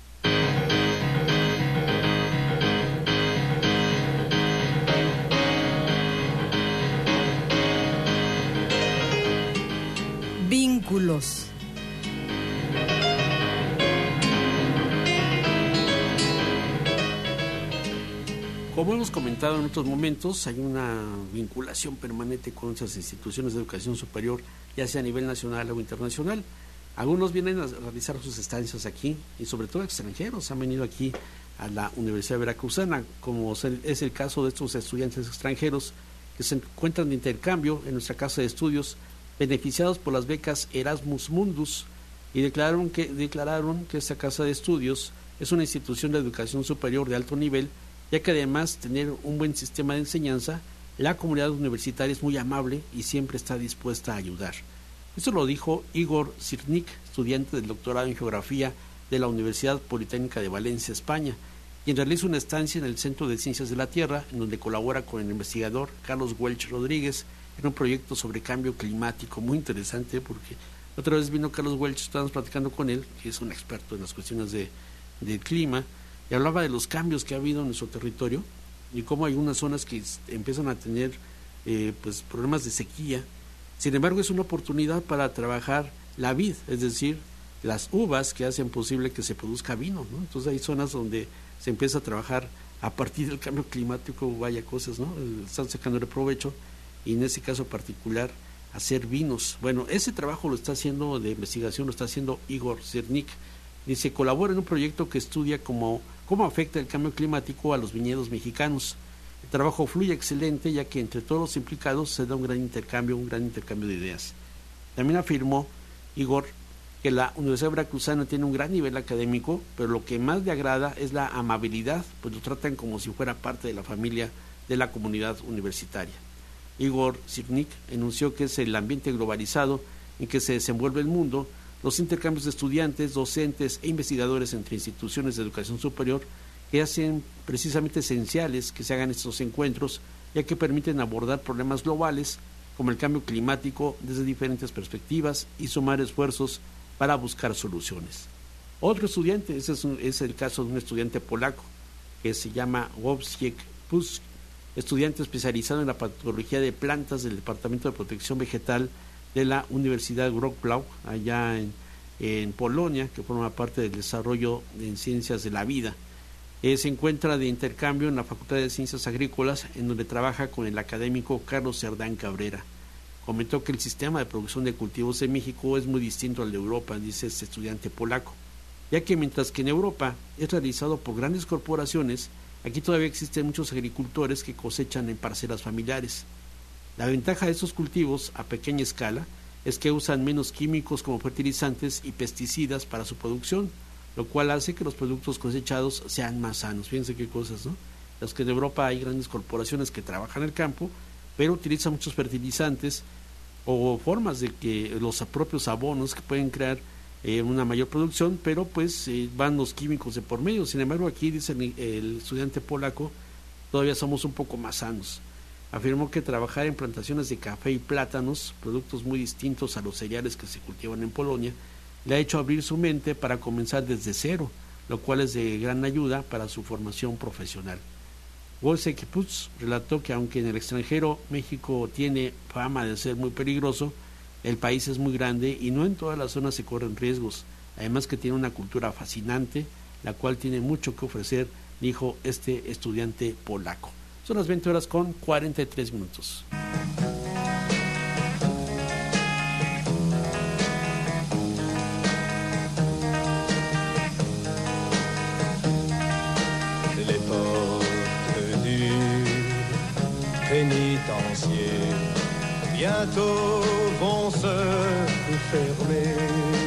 Vínculos. Como hemos comentado en otros momentos, hay una vinculación permanente con nuestras instituciones de educación superior, ya sea a nivel nacional o internacional. Algunos vienen a realizar sus estancias aquí, y sobre todo extranjeros han venido aquí a la Universidad Veracruzana, como es el caso de estos estudiantes extranjeros que se encuentran de intercambio en nuestra casa de estudios, beneficiados por las becas Erasmus Mundus, y declararon que esta casa de estudios es una institución de educación superior de alto nivel, ya que además de tener un buen sistema de enseñanza, la comunidad universitaria es muy amable y siempre está dispuesta a ayudar. Esto lo dijo Igor Sirnik, estudiante del doctorado en Geografía de la Universidad Politécnica de Valencia, España, quien realiza una estancia en el Centro de Ciencias de la Tierra, en donde colabora con el investigador Carlos Welch Rodríguez en un proyecto sobre cambio climático muy interesante, porque otra vez vino Carlos Welch, estábamos platicando con él, que es un experto en las cuestiones del clima, y hablaba de los cambios que ha habido en nuestro territorio y cómo hay unas zonas que empiezan a tener problemas de sequía. Sin embargo, es una oportunidad para trabajar la vid, es decir, las uvas que hacen posible que se produzca vino, ¿no? Entonces hay zonas donde se empieza a trabajar a partir del cambio climático, vaya cosas, ¿no? Están sacándole provecho, y en ese caso particular hacer vinos. Bueno, ese trabajo lo está haciendo de investigación, lo está haciendo Igor Sirnik. Dice, colabora en un proyecto que estudia cómo afecta el cambio climático a los viñedos mexicanos. El trabajo fluye excelente, ya que entre todos los implicados se da un gran intercambio de ideas. También afirmó Igor que la Universidad Veracruzana tiene un gran nivel académico, pero lo que más le agrada es la amabilidad, pues lo tratan como si fuera parte de la familia de la comunidad universitaria. Igor Sirnik enunció que es el ambiente globalizado en que se desenvuelve el mundo, los intercambios de estudiantes, docentes e investigadores entre instituciones de educación superior, que hacen precisamente esenciales que se hagan estos encuentros, ya que permiten abordar problemas globales como el cambio climático desde diferentes perspectivas y sumar esfuerzos para buscar soluciones. Otro estudiante, ese es el caso de un estudiante polaco que se llama Wojciech Pusk, estudiante especializado en la patología de plantas del Departamento de Protección Vegetal de la Universidad Wrocław, allá en Polonia, que forma parte del desarrollo en ciencias de la vida. Se encuentra de intercambio en la Facultad de Ciencias Agrícolas, en donde trabaja con el académico Carlos Cerdán Cabrera. Comentó que el sistema de producción de cultivos en México es muy distinto al de Europa, dice este estudiante polaco, ya que mientras que en Europa es realizado por grandes corporaciones, aquí todavía existen muchos agricultores que cosechan en parcelas familiares. La ventaja de estos cultivos a pequeña escala es que usan menos químicos como fertilizantes y pesticidas para su producción, lo cual hace que los productos cosechados sean más sanos. Fíjense qué cosas, ¿no? Los que en Europa hay grandes corporaciones que trabajan el campo, pero utilizan muchos fertilizantes o formas de que los propios abonos que pueden crear una mayor producción, pero pues van los químicos de por medio. Sin embargo, aquí dice el estudiante polaco, todavía somos un poco más sanos. Afirmó que trabajar en plantaciones de café y plátanos, productos muy distintos a los cereales que se cultivan en Polonia, le ha hecho abrir su mente para comenzar desde cero, lo cual es de gran ayuda para su formación profesional. Wojciech Putz relató que aunque en el extranjero México tiene fama de ser muy peligroso, el país es muy grande y no en todas las zonas se corren riesgos, además que tiene una cultura fascinante, la cual tiene mucho que ofrecer, dijo este estudiante polaco. Son las 20:43. Les portes du pénitencier bientôt vont se fermer.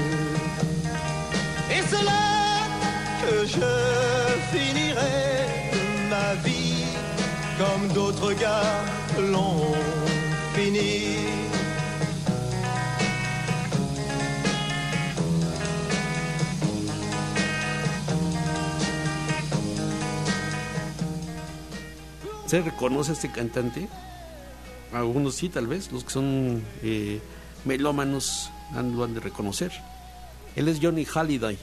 Et c'est là que je finirai ma vie comme d'autres gars l'ont fini. ¿Se reconoce a este cantante? Algunos sí, tal vez, los que son melómanos lo han de reconocer. Él es Johnny Hallyday,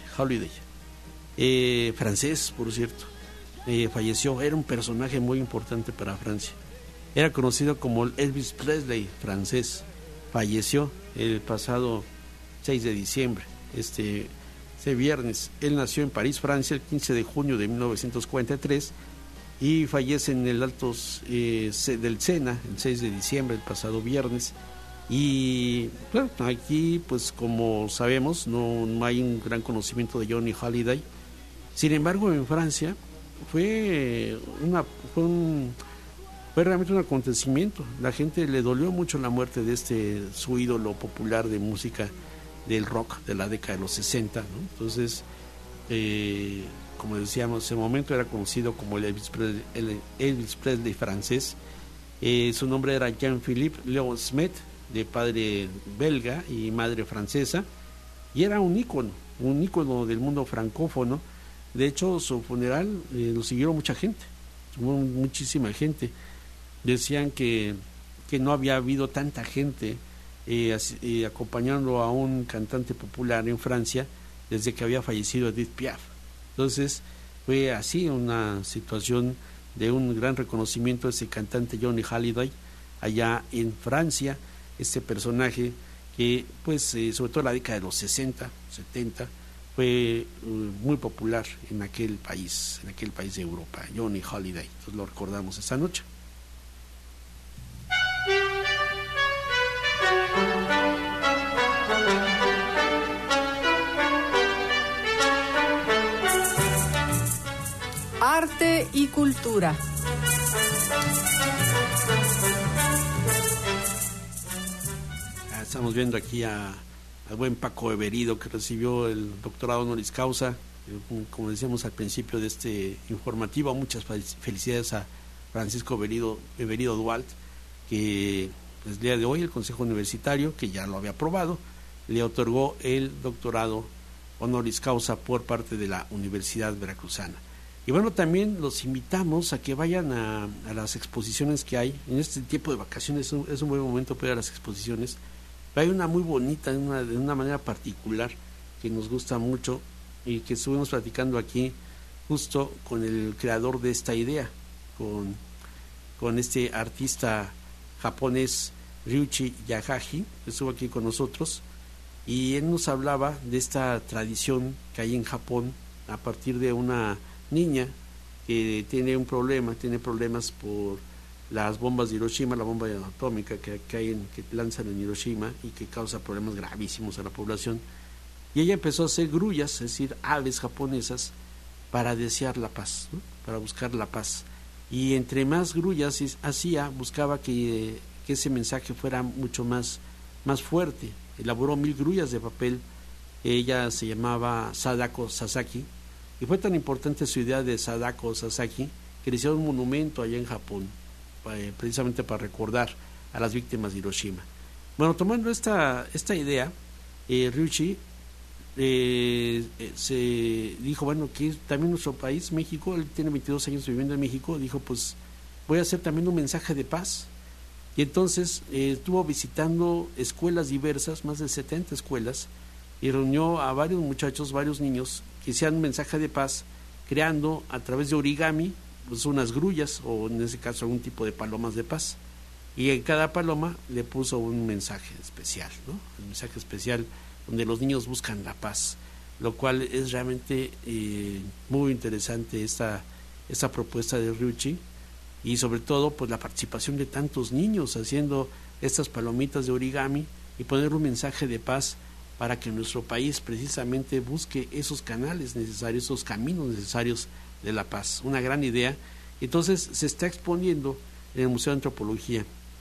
francés, por cierto. Falleció, era un personaje muy importante para Francia. Era conocido como el Elvis Presley francés. Falleció el pasado 6 de diciembre, este viernes. Él nació en París, Francia, el 15 de junio de 1943 y fallece en el Altos del Sena el 6 de diciembre, el pasado viernes. Y bueno, aquí pues como sabemos no hay un gran conocimiento de Johnny Hallyday. Sin embargo, en Francia fue realmente un acontecimiento. La gente le dolió mucho la muerte de su ídolo popular de música del rock de la década de los 60, ¿no? Entonces como decíamos, en ese momento era conocido como el Elvis Presley francés. Su nombre era Jean-Philippe Léon Smet, de padre belga y madre francesa, y era un ícono del mundo francófono. De hecho, su funeral lo siguieron muchísima gente. Decían que no había habido tanta gente acompañando a un cantante popular en Francia desde que había fallecido Edith Piaf. Entonces fue así una situación de un gran reconocimiento a ese cantante Johnny Hallyday allá en Francia, este personaje que pues sobre todo en la década de los 60, 70 fue muy popular en aquel país de Europa, Johnny Hallyday. Entonces lo recordamos esta noche. Arte y cultura. Estamos viendo aquí al buen Paco Everido, que recibió el doctorado honoris causa, como decíamos al principio de este informativo. Muchas felicidades a Francisco Everido Dualt, que el día de hoy el Consejo Universitario, que ya lo había aprobado, le otorgó el doctorado honoris causa por parte de la Universidad Veracruzana. Y bueno, también los invitamos a que vayan a las exposiciones que hay en este tiempo de vacaciones. Es un buen momento para ir a las exposiciones. Hay una muy bonita, de una manera particular, que nos gusta mucho y que estuvimos platicando aquí justo con el creador de esta idea, con este artista japonés Ryuichi Yahagi, que estuvo aquí con nosotros, y él nos hablaba de esta tradición que hay en Japón a partir de una niña que tiene problemas por las bombas de Hiroshima, la bomba atómica que lanzan en Hiroshima y que causa problemas gravísimos a la población. Y ella empezó a hacer grullas, es decir, aves japonesas, para desear la paz, ¿no? Para buscar la paz. Y entre más grullas hacía, buscaba que que ese mensaje fuera mucho más fuerte. Elaboró 1000 grullas de papel. Ella se llamaba Sadako Sasaki, y fue tan importante su idea de Sadako Sasaki que le hicieron un monumento allá en Japón, precisamente para recordar a las víctimas de Hiroshima. Bueno, tomando esta idea, Ryuichi se dijo, bueno, que también nuestro país, México, él tiene 22 años viviendo en México, dijo, pues voy a hacer también un mensaje de paz. Y entonces estuvo visitando escuelas diversas, más de 70 escuelas, y reunió a varios muchachos, varios niños, que hacían un mensaje de paz, creando a través de origami, pues unas grullas, o en ese caso algún tipo de palomas de paz. Y en cada paloma le puso un mensaje especial, ¿no? Un mensaje especial donde los niños buscan la paz, lo cual es realmente muy interesante esta propuesta de Ryuichi, y sobre todo pues la participación de tantos niños haciendo estas palomitas de origami y poner un mensaje de paz para que nuestro país precisamente busque esos canales necesarios, esos caminos necesarios de la paz. Una gran idea. Entonces se está exponiendo en el Museo de Antropología.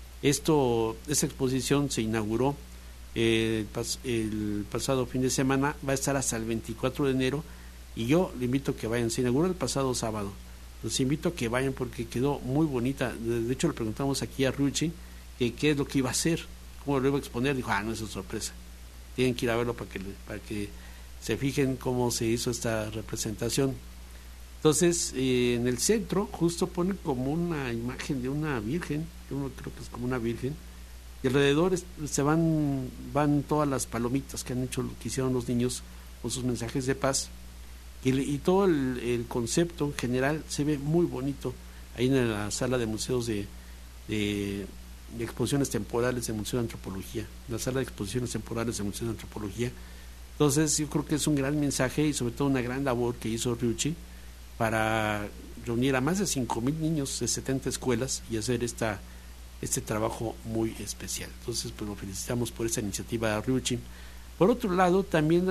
Esta exposición se inauguró el pasado fin de semana, va a estar hasta el 24 de enero, y yo le invito a que vayan. Se inauguró el pasado sábado. Los invito a que vayan porque quedó muy bonita. De hecho, le preguntamos aquí a Ryuichi que qué es lo que iba a hacer, cómo lo iba a exponer. Dijo, no es una sorpresa. Tienen que ir a verlo para que se fijen cómo se hizo esta representación. Entonces, en el centro justo ponen como una imagen de una virgen, yo creo que es como una virgen, y alrededor se van todas las palomitas que hicieron los niños con sus mensajes de paz, y todo el concepto en general se ve muy bonito ahí en la sala de museos de exposiciones temporales del Museo de Antropología, la sala de exposiciones temporales del Museo de Antropología. Entonces yo creo que es un gran mensaje y sobre todo una gran labor que hizo Ryuichi para reunir a más de 5,000 niños de 70 escuelas y hacer este trabajo muy especial. Entonces pues lo felicitamos por esta iniciativa de Ryuichi. Por otro lado, también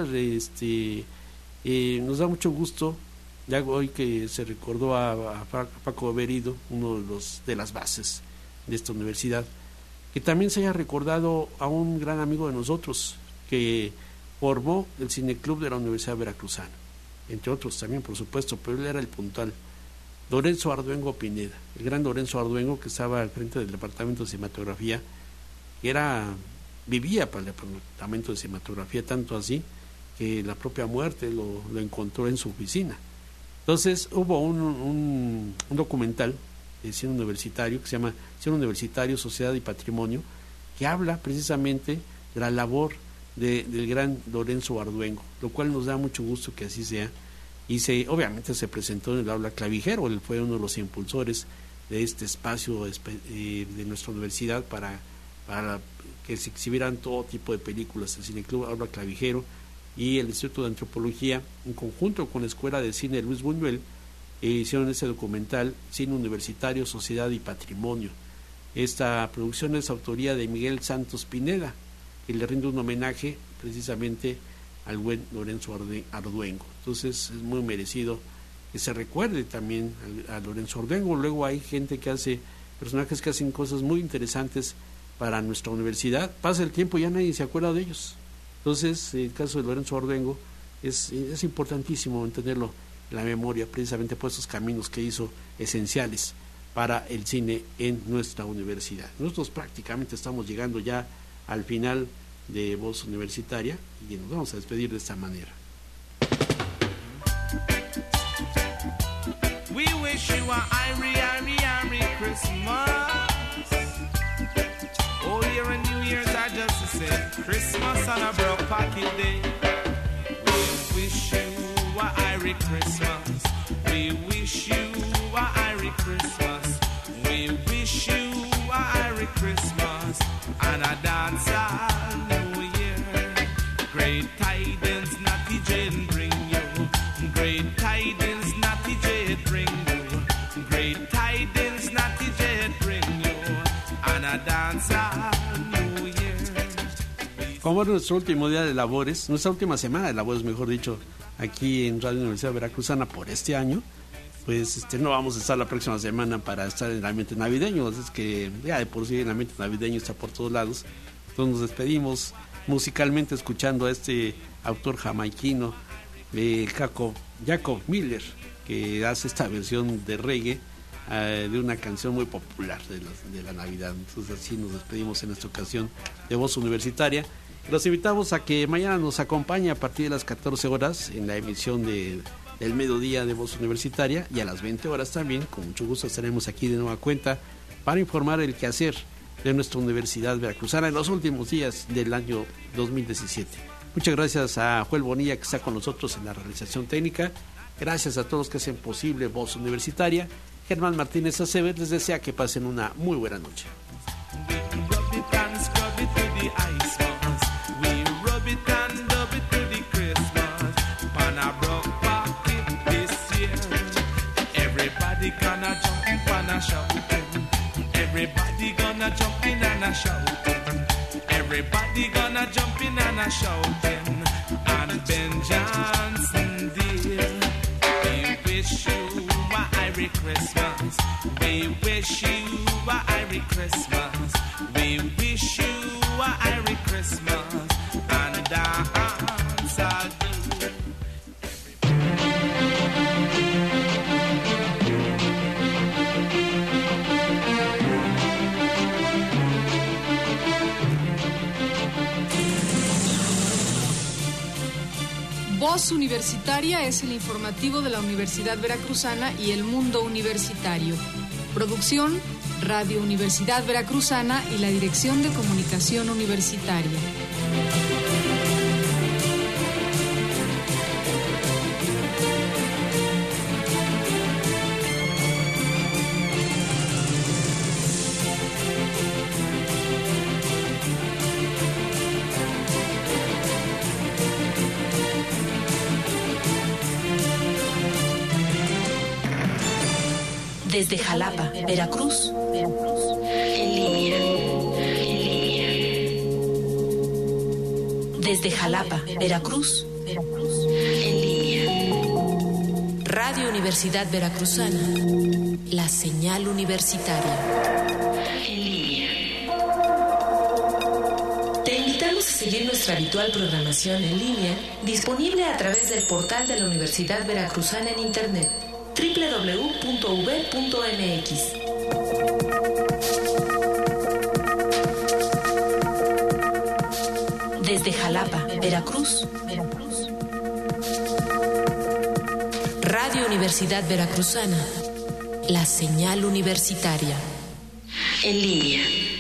nos da mucho gusto, ya hoy que se recordó a Paco Berido, uno de las bases de esta universidad, que también se haya recordado a un gran amigo de nosotros que formó el Cineclub de la Universidad Veracruzana, entre otros también, por supuesto, pero él era el puntual, Lorenzo Arduengo Pineda, el gran Lorenzo Arduengo, que estaba al frente del departamento de cinematografía, que vivía para el departamento de cinematografía, tanto así que la propia muerte lo encontró en su oficina. Entonces hubo un documental de cine universitario que se llama Cine Universitario, Sociedad y Patrimonio, que habla precisamente de la labor del gran Lorenzo Arduengo, lo cual nos da mucho gusto que así sea, y obviamente se presentó en el aula Clavijero. Él fue uno de los impulsores de este espacio de nuestra universidad para que se exhibieran todo tipo de películas. El Cineclub Aula Clavijero y el Instituto de Antropología, en conjunto con la Escuela de Cine Luis Buñuel, hicieron este documental Cine Universitario, Sociedad y Patrimonio. Esta producción es autoría de Miguel Santos Pineda, que le rinde un homenaje precisamente al buen Lorenzo Arduengo. Entonces es muy merecido que se recuerde también a Lorenzo Arduengo. Luego hay gente que personajes que hacen cosas muy interesantes para nuestra universidad. Pasa el tiempo y ya nadie se acuerda de ellos. Entonces el caso de Lorenzo Arduengo es importantísimo mantenerlo en la memoria, precisamente por esos caminos que hizo esenciales para el cine en nuestra universidad. Nosotros prácticamente estamos llegando ya al final de Voz Universitaria y nos vamos a despedir de esta manera. We wish you a Irie Christmas. Old Year and New Year's are just the same. Christmas on a broke pocket day. We wish you a Irie Christmas. We wish you a Irie Christmas. We wish you a Irie Christmas and a dance all New Year. Great tidings, Natty Jane bring you. Great tidings, Natty Jane bring you. Great tidings, Natty Jane bring you. And a dance all New Year. Como es nuestro último día de labores, nuestra última semana de labores, mejor dicho, aquí en Radio Universidad Veracruzana por este año, pues no vamos a estar la próxima semana para estar en el ambiente navideño, es que ya de por sí el ambiente navideño está por todos lados. Entonces nos despedimos musicalmente escuchando a este autor jamaiquino, Jacob Miller, que hace esta versión de reggae de una canción muy popular de la Navidad. Entonces así nos despedimos en esta ocasión de Voz Universitaria. Los invitamos a que mañana nos acompañe a partir de las 14 horas en la emisión del mediodía de Voz Universitaria, y a las 20 horas también, con mucho gusto estaremos aquí de nueva cuenta para informar el quehacer de nuestra Universidad Veracruzana en los últimos días del año 2017. Muchas gracias a Joel Bonilla, que está con nosotros en la realización técnica. Gracias a todos que hacen posible Voz Universitaria. Germán Martínez Aceves les desea que pasen una muy buena noche. Everybody gonna jump in and a shouting. Everybody gonna jump in and a shouting. And Ben Johnson, dear, we wish you a Merry Christmas. We wish you a Merry Christmas. We wish you a Merry Christmas. And dance all day. Voz Universitaria es el informativo de la Universidad Veracruzana y el mundo universitario. Producción, Radio Universidad Veracruzana y la Dirección de Comunicación Universitaria. Desde Jalapa, Veracruz, en línea. Desde Jalapa, Veracruz, en línea. Radio Universidad Veracruzana, la señal universitaria. En línea. Te invitamos a seguir nuestra habitual programación en línea, disponible a través del portal de la Universidad Veracruzana en Internet, www.uv.mx. Desde Jalapa, Veracruz, Radio Universidad Veracruzana, la señal universitaria. En línea.